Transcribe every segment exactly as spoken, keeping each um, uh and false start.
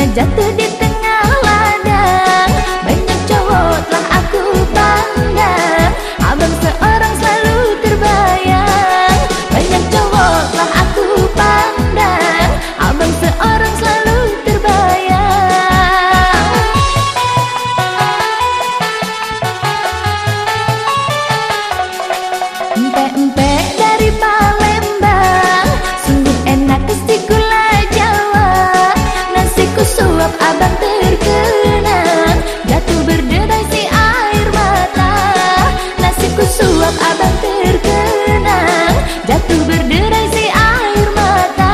jatuh di tengah ladang. Banyak cowok telah aku pandang, abang seorang selalu terbayang. Banyak cowok telah aku pandang, abang seorang selalu terbayang. Empek-empek dari Palembang, sungguh enak isi gula Jawa. Nasiku suap abang terkenang, jatuh berderai si air mata. Nasiku suap abang terkenang, jatuh berderai si air mata.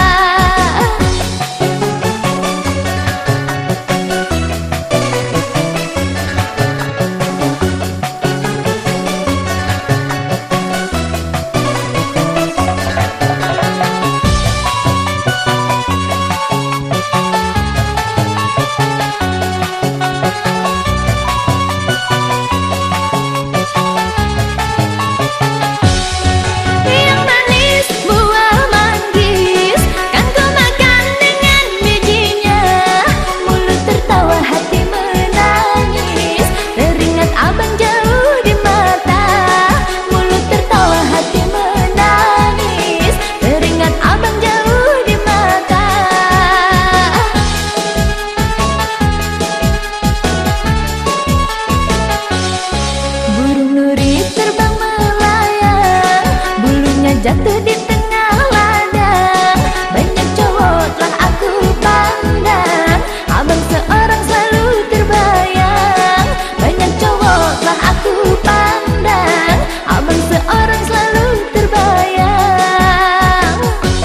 Jatuh di tengah ladang, banyak cowok telah aku pandang, abang seorang selalu terbayang. Banyak cowok telah aku pandang, abang seorang selalu terbayang.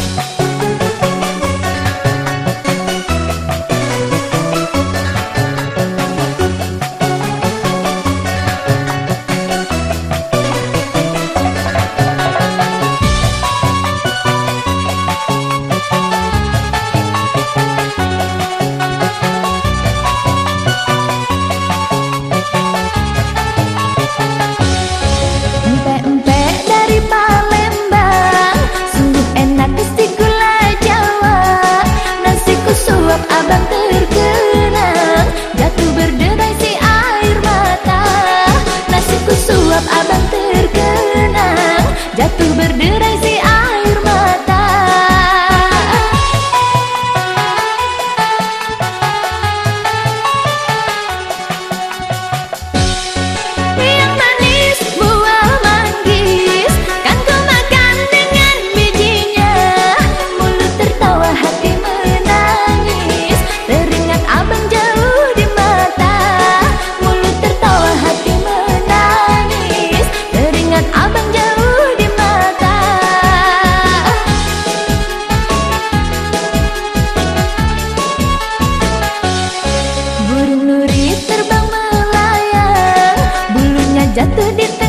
Abang terkenang, jatuh berderai si air mata. Nasiku suap abang terkenang, jatuh berderai si air mata. Yang manis buah manggis, kan ku makan dengan bijinya. Mulut tertawa hati menangis, teringat abang jauh di mata. Mulut tertawa hati menangis, teringat abang jauh di mata. Burung nuri terbang melayang, bulunya jatuh di